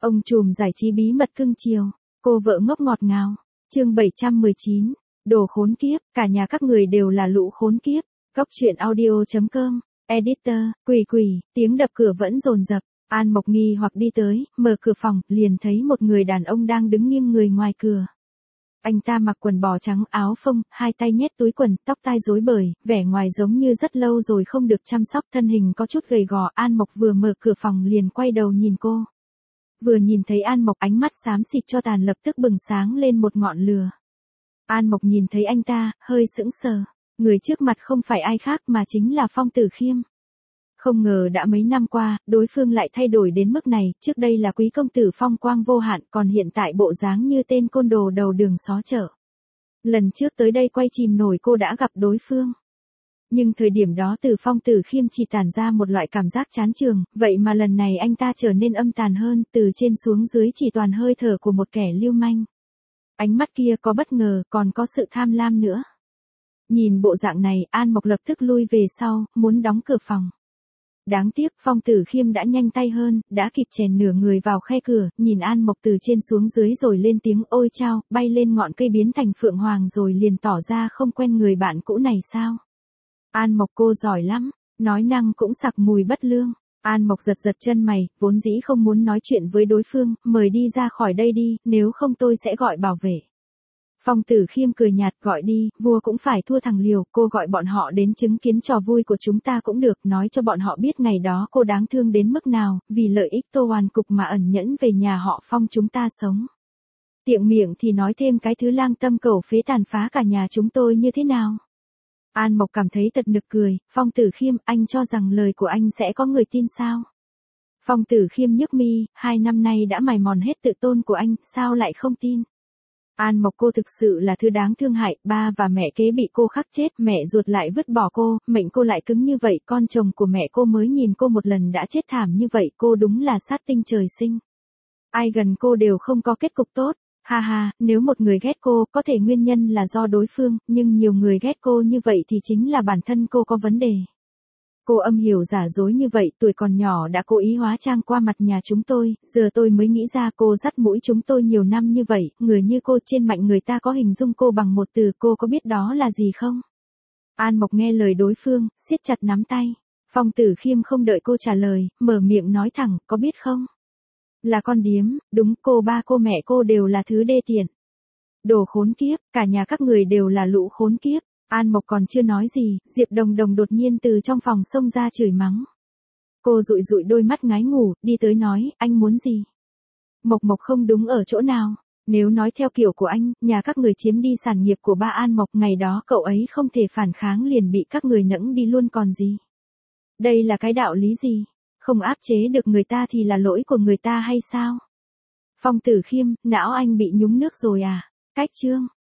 Ông trùm giải trí bí mật cưng chiều, cô vợ ngốc ngọt ngào. Chương 719. Đồ khốn kiếp, cả nhà các người đều là lũ khốn kiếp. Góc truyện audio.com. Editor, quỷ, tiếng đập cửa vẫn dồn dập. An Mộc nghi hoặc đi tới, mở cửa phòng, liền thấy một người đàn ông đang đứng nghiêng người ngoài cửa. Anh ta mặc quần bò trắng, áo phông, hai tay nhét túi quần, tóc tai rối bời, vẻ ngoài giống như rất lâu rồi không được chăm sóc, thân hình có chút gầy gò. An Mộc vừa mở cửa phòng liền quay đầu nhìn cô. Vừa nhìn thấy An Mộc, ánh mắt xám xịt cho tàn lập tức bừng sáng lên một ngọn lửa. An Mộc nhìn thấy anh ta, hơi sững sờ. Người trước mặt không phải ai khác mà chính là Phong Tử Khiêm. Không ngờ đã mấy năm qua, đối phương lại thay đổi đến mức này, trước đây là quý công tử phong quang vô hạn, còn hiện tại bộ dáng như tên côn đồ đầu đường xó chợ. Lần trước tới đây quay chìm nổi cô đã gặp đối phương. Nhưng thời điểm đó từ Phong Tử Khiêm chỉ tản ra một loại cảm giác chán chường, vậy mà lần này anh ta trở nên âm tàn hơn, từ trên xuống dưới chỉ toàn hơi thở của một kẻ lưu manh. Ánh mắt kia có bất ngờ, còn có sự tham lam nữa. Nhìn bộ dạng này, An Mộc lập tức lui về sau, muốn đóng cửa phòng. Đáng tiếc, Phong Tử Khiêm đã nhanh tay hơn, đã kịp chèn nửa người vào khe cửa, nhìn An Mộc từ trên xuống dưới rồi lên tiếng ôi chao, bay lên ngọn cây biến thành phượng hoàng rồi liền tỏ ra không quen người bạn cũ này sao. An Mộc cô giỏi lắm, nói năng cũng sặc mùi bất lương. An Mộc giật giật chân mày, vốn dĩ không muốn nói chuyện với đối phương, mời đi ra khỏi đây đi, nếu không tôi sẽ gọi bảo vệ. Phong Tử Khiêm cười nhạt, gọi đi, vua cũng phải thua thằng liều, cô gọi bọn họ đến chứng kiến trò vui của chúng ta cũng được, nói cho bọn họ biết ngày đó cô đáng thương đến mức nào, vì lợi ích Tô Hoàn Cục mà ẩn nhẫn về nhà họ Phong chúng ta sống. Tiện miệng thì nói thêm cái thứ lang tâm cầu phế tàn phá cả nhà chúng tôi như thế nào. An Mộc cảm thấy tật nực cười, Phong Tử Khiêm, anh cho rằng lời của anh sẽ có người tin sao? Phong Tử Khiêm nhức mi, 2 năm nay đã mài mòn hết tự tôn của anh, sao lại không tin? An Mộc cô thực sự là thứ đáng thương hại, ba và mẹ kế bị cô khắc chết, mẹ ruột lại vứt bỏ cô, mệnh cô lại cứng như vậy, con chồng của mẹ cô mới nhìn cô một lần đã chết thảm như vậy, cô đúng là sát tinh trời sinh. Ai gần cô đều không có kết cục tốt. Ha ha, nếu một người ghét cô, có thể nguyên nhân là do đối phương, nhưng nhiều người ghét cô như vậy thì chính là bản thân cô có vấn đề. Cô âm hiểm giả dối như vậy, tuổi còn nhỏ đã cố ý hóa trang qua mặt nhà chúng tôi, giờ tôi mới nghĩ ra cô dắt mũi chúng tôi nhiều năm như vậy, người như cô trên mạnh người ta có hình dung cô bằng một từ, cô có biết đó là gì không? An Mộc nghe lời đối phương, siết chặt nắm tay. Phong Tử Khiêm không đợi cô trả lời, mở miệng nói thẳng, có biết không? Là con điếm, đúng, cô ba cô mẹ cô đều là thứ đê tiện. Đồ khốn kiếp, cả nhà các người đều là lũ khốn kiếp. An Mộc còn chưa nói gì, Diệp Đồng Đồng đột nhiên từ trong phòng xông ra chửi mắng. Cô dụi dụi đôi mắt ngái ngủ, đi tới nói, anh muốn gì? Mộc Mộc không đúng ở chỗ nào. Nếu nói theo kiểu của anh, nhà các người chiếm đi sản nghiệp của ba An Mộc, ngày đó cậu ấy không thể phản kháng liền bị các người nẫng đi luôn còn gì. Đây là cái đạo lý gì? Không áp chế được người ta thì là lỗi của người ta hay sao? Phong Tử Khiêm, não anh bị nhúng nước rồi à? Cách chương.